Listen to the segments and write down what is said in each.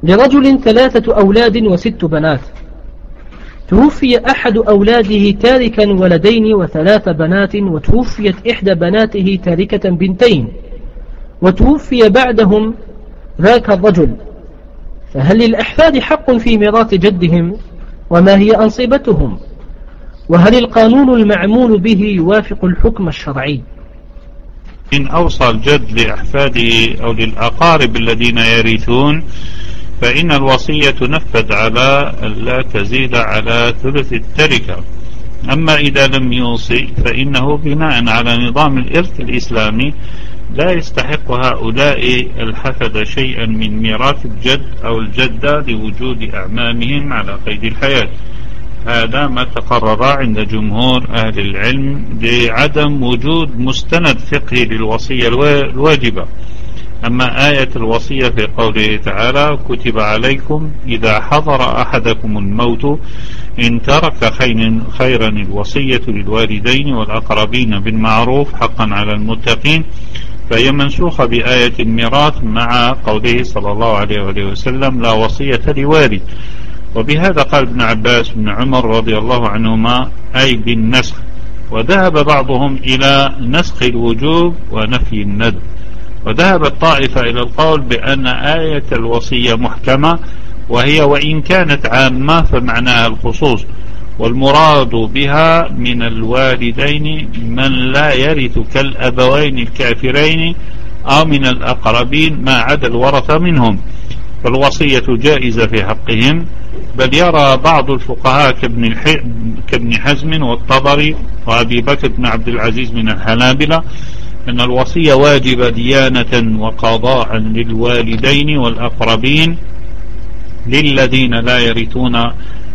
لرجل 3 أولاد و6 بنات، توفي أحد أولاده تاركا ولدين و3 بنات، وتوفيت إحدى بناته تاركة بنتين، وتوفي بعدهم ذاك الرجل، فهل للأحفاد حق في ميراث جدهم؟ وما هي أنصبتهم؟ وهل القانون المعمول به يوافق الحكم الشرعي؟ إن أوصى الجد لأحفاده أو للأقارب الذين يرثون فإن الوصية تنفذ على لا تزيد على ثلث التركة. أما إذا لم يوصي فإنه بناء على نظام الإرث الإسلامي لا يستحق هؤلاء الحفد شيئا من ميراث الجد أو الجدة لوجود أعمامهم على قيد الحياة. هذا ما تقرر عند جمهور أهل العلم لعدم وجود مستند فقهي للوصية الواجبة. أما آية الوصية في قوله تعالى: كتب عليكم إذا حضر أحدكم الموت إن ترك خيرا الوصية للوالدين والأقربين بالمعروف حقا على المتقين، فهي منسوخة بآية الميراث مع قوله صلى الله عليه وسلم: لا وصية لوارث. وبهذا قال ابن عباس بن عمر رضي الله عنهما: أي بالنسخ. وذهب بعضهم إلى نسخ الوجوب ونفي الندب، وذهبت طائفة إلى القول بأن آية الوصية محكمة، وهي وإن كانت عامة فمعناها الخصوص، والمراد بها من الوالدين من لا يرث كالأبوين الكافرين أو من الأقربين ما عدا الورثة منهم، فالوصية جائزة في حقهم. بل يرى بعض الفقهاء كابن حزم والطبري وأبي بكر بن عبد العزيز من الحنابلة أن الوصية واجبة ديانة وقضاء للوالدين والأقربين للذين لا يرثون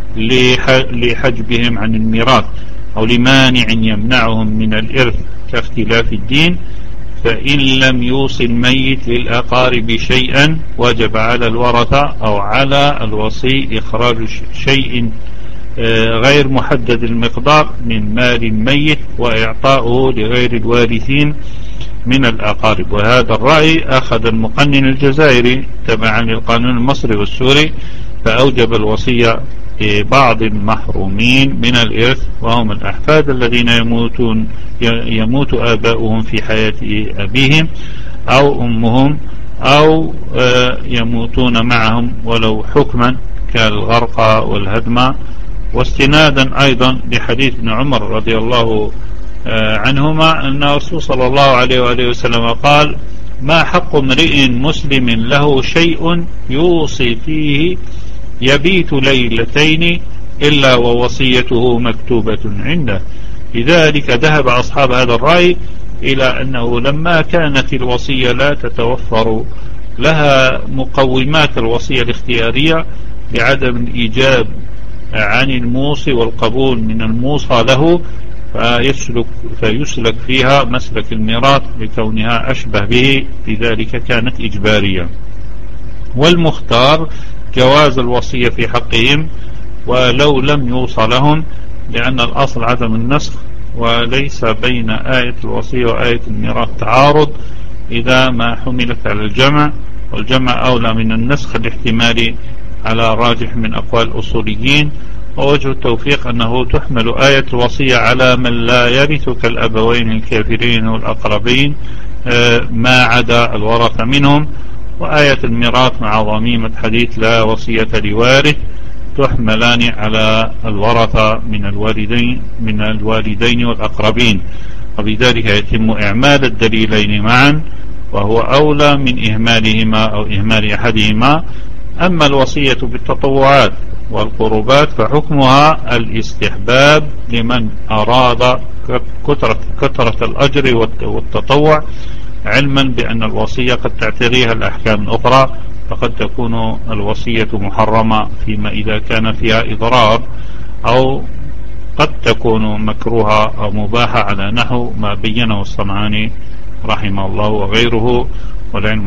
لحجبهم عن الميراث أو لمانع يمنعهم من الإرث كاختلاف الدين. فإن لم يوصي الميت للأقارب شيئا وجب على الورثة أو على الوصي إخراج شيء غير محدد المقدار من مال الميت وإعطاؤه لغير الوارثين من الأقارب. وهذا الرأي أخذ المقنن الجزائري تبعا للقانون المصري والسوري، فأوجب الوصية بعض المحرومين من الإرث، وهم الأحفاد الذين يموت آباؤهم في حياة أبيهم أو أمهم أو يموتون معهم ولو حكما كالغرق والهدم. واستنادا أيضا لحديث ابن عمر رضي الله عنهما أن الرسول صلى الله عليه وآله وسلم قال: ما حق امرئ مسلم له شيء يوصي فيه يبيت ليلتين إلا ووصيته مكتوبة عنده. لذلك ذهب أصحاب هذا الرأي إلى أنه لما كانت الوصية لا تتوفر لها مقومات الوصية الاختيارية بعدم الإيجاب عن الموصي والقبول من الموصى له، فيسلك فيها مسلك الميراث لكونها أشبه به، لذلك كانت إجبارية. والمختار جواز الوصية في حقهم ولو لم يوصى لهم، لأن الأصل عدم النسخ، وليس بين آية الوصية وآية الميراث تعارض إذا ما حملت على الجمع، والجمع أولى من النسخ الاحتمالي على راجح من أقوال الأصوليين. ووجه التوفيق أنه تحمل آية الوصية على من لا يرث كالأبوين الكافرين والأقربين ما عدا الورثة منهم، وآية الميراث مع ضميمة حديث لا وصية لوارث تحملان على الورثة من الوالدين والأقربين، وبذلك يتم إعمال الدليلين معا، وهو أولى من إهمالهما أو إهمال أحدهما. أما الوصية بالتطوعات والقربات فحكمها الاستحباب لمن أراد كثرة الأجر والتطوع، علما بأن الوصية قد تعتريها الأحكام الأخرى، فقد تكون الوصية محرمة فيما إذا كان فيها إضرار، أو قد تكون مكروهة أو مباحة على نحو ما بينه الصنعاني رحمه الله وغيره، والعلم